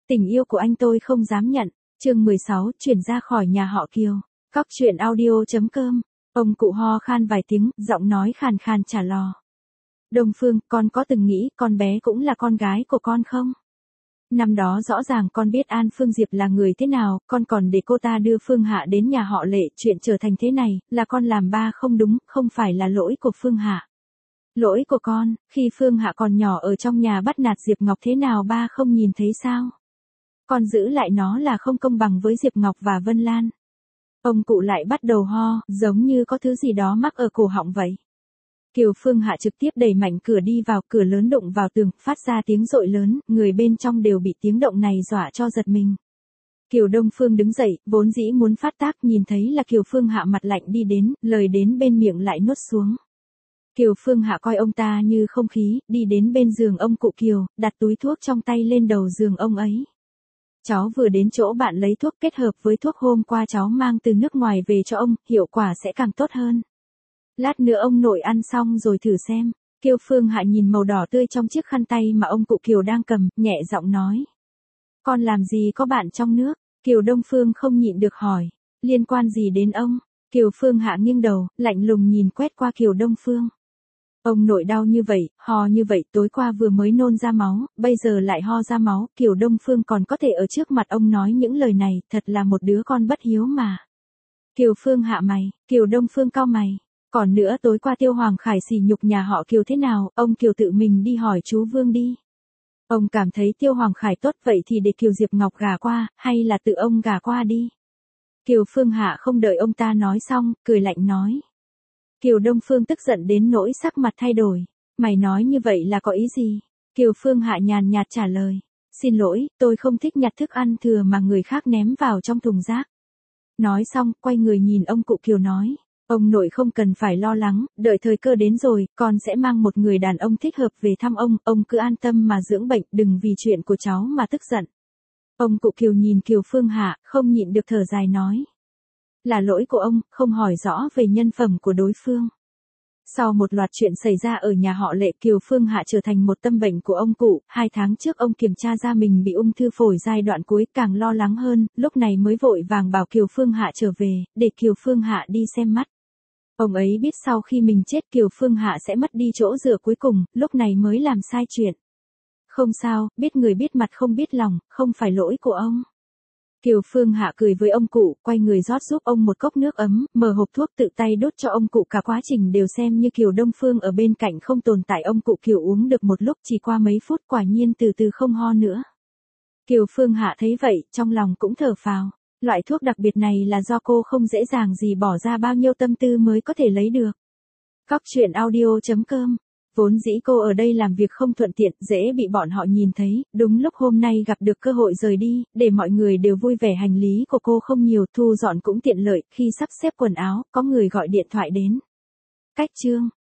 Tình yêu của anh tôi không dám nhận. Chương 16, chuyển ra khỏi nhà họ Kiều. Cóc truyện audio.com. Ông cụ ho khan vài tiếng, giọng nói khàn khàn trả lò. Đông Phương, con có từng nghĩ con bé cũng là con gái của con không? Năm đó rõ ràng con biết An Phương Diệp là người thế nào, con còn để cô ta đưa Phương Hạ đến nhà họ Lệ, chuyện trở thành thế này, là con làm ba không đúng, không phải là lỗi của Phương Hạ. Lỗi của con, khi Phương Hạ còn nhỏ ở trong nhà bắt nạt Diệp Ngọc thế nào ba không nhìn thấy sao? Con giữ lại nó là không công bằng với Diệp Ngọc và Vân Lan. Ông cụ lại bắt đầu ho, giống như có thứ gì đó mắc ở cổ họng vậy. Kiều Phương Hạ trực tiếp đẩy mạnh cửa đi vào, cửa lớn đụng vào tường, phát ra tiếng rội lớn, người bên trong đều bị tiếng động này dọa cho giật mình. Kiều Đông Phương đứng dậy, vốn dĩ muốn phát tác, nhìn thấy là Kiều Phương Hạ mặt lạnh đi đến, lời đến bên miệng lại nuốt xuống. Kiều Phương Hạ coi ông ta như không khí, đi đến bên giường ông cụ Kiều, đặt túi thuốc trong tay lên đầu giường ông ấy. Cháu vừa đến chỗ bạn lấy thuốc kết hợp với thuốc hôm qua cháu mang từ nước ngoài về cho ông, hiệu quả sẽ càng tốt hơn. Lát nữa ông nội ăn xong rồi thử xem. Kiều Phương Hạ nhìn màu đỏ tươi trong chiếc khăn tay mà ông cụ Kiều đang cầm, nhẹ giọng nói. Con làm gì có bạn trong nước? Kiều Đông Phương không nhịn được hỏi. Liên quan gì đến ông? Kiều Phương Hạ nghiêng đầu, lạnh lùng nhìn quét qua Kiều Đông Phương. Ông nội đau như vậy, ho như vậy, tối qua vừa mới nôn ra máu, bây giờ lại ho ra máu, Kiều Đông Phương còn có thể ở trước mặt ông nói những lời này, thật là một đứa con bất hiếu mà. Kiều Phương Hạ mày, Kiều Đông Phương cau mày. Còn nữa tối qua Tiêu Hoàng Khải sỉ nhục nhà họ Kiều thế nào, ông Kiều tự mình đi hỏi chú Vương đi. Ông cảm thấy Tiêu Hoàng Khải tốt vậy thì để Kiều Diệp Ngọc gả qua, hay là tự ông gả qua đi. Kiều Phương Hạ không đợi ông ta nói xong, cười lạnh nói. Kiều Đông Phương tức giận đến nỗi sắc mặt thay đổi. Mày nói như vậy là có ý gì? Kiều Phương Hạ nhàn nhạt trả lời. Xin lỗi, tôi không thích nhặt thức ăn thừa mà người khác ném vào trong thùng rác. Nói xong, quay người nhìn ông cụ Kiều nói. Ông nội không cần phải lo lắng, đợi thời cơ đến rồi, con sẽ mang một người đàn ông thích hợp về thăm ông cứ an tâm mà dưỡng bệnh, đừng vì chuyện của cháu mà tức giận. Ông cụ Kiều nhìn Kiều Phương Hạ, không nhịn được thở dài nói. Là lỗi của ông, không hỏi rõ về nhân phẩm của đối phương. Sau một loạt chuyện xảy ra ở nhà họ Lệ, Kiều Phương Hạ trở thành một tâm bệnh của ông cụ. 2 tháng trước ông kiểm tra ra mình bị ung thư phổi giai đoạn cuối, càng lo lắng hơn, lúc này mới vội vàng bảo Kiều Phương Hạ trở về, để Kiều Phương Hạ đi xem mắt. Ông ấy biết sau khi mình chết Kiều Phương Hạ sẽ mất đi chỗ dựa cuối cùng, lúc này mới làm sai chuyện. Không sao, biết người biết mặt không biết lòng, không phải lỗi của ông. Kiều Phương Hạ cười với ông cụ, quay người rót giúp ông một cốc nước ấm, mở hộp thuốc tự tay đốt cho ông cụ, cả quá trình đều xem như Kiều Đông Phương ở bên cạnh không tồn tại. Ông cụ Kiều uống được một lúc, chỉ qua mấy phút quả nhiên từ từ không ho nữa. Kiều Phương Hạ thấy vậy, trong lòng cũng thở phào. Loại thuốc đặc biệt này là do cô không dễ dàng gì bỏ ra bao nhiêu tâm tư mới có thể lấy được. Cóc truyện audio.com. Vốn dĩ cô ở đây làm việc không thuận tiện, dễ bị bọn họ nhìn thấy, đúng lúc hôm nay gặp được cơ hội rời đi, để mọi người đều vui vẻ. Hành lý của cô không nhiều, thu dọn cũng tiện lợi, khi sắp xếp quần áo, có người gọi điện thoại đến. Cách chương.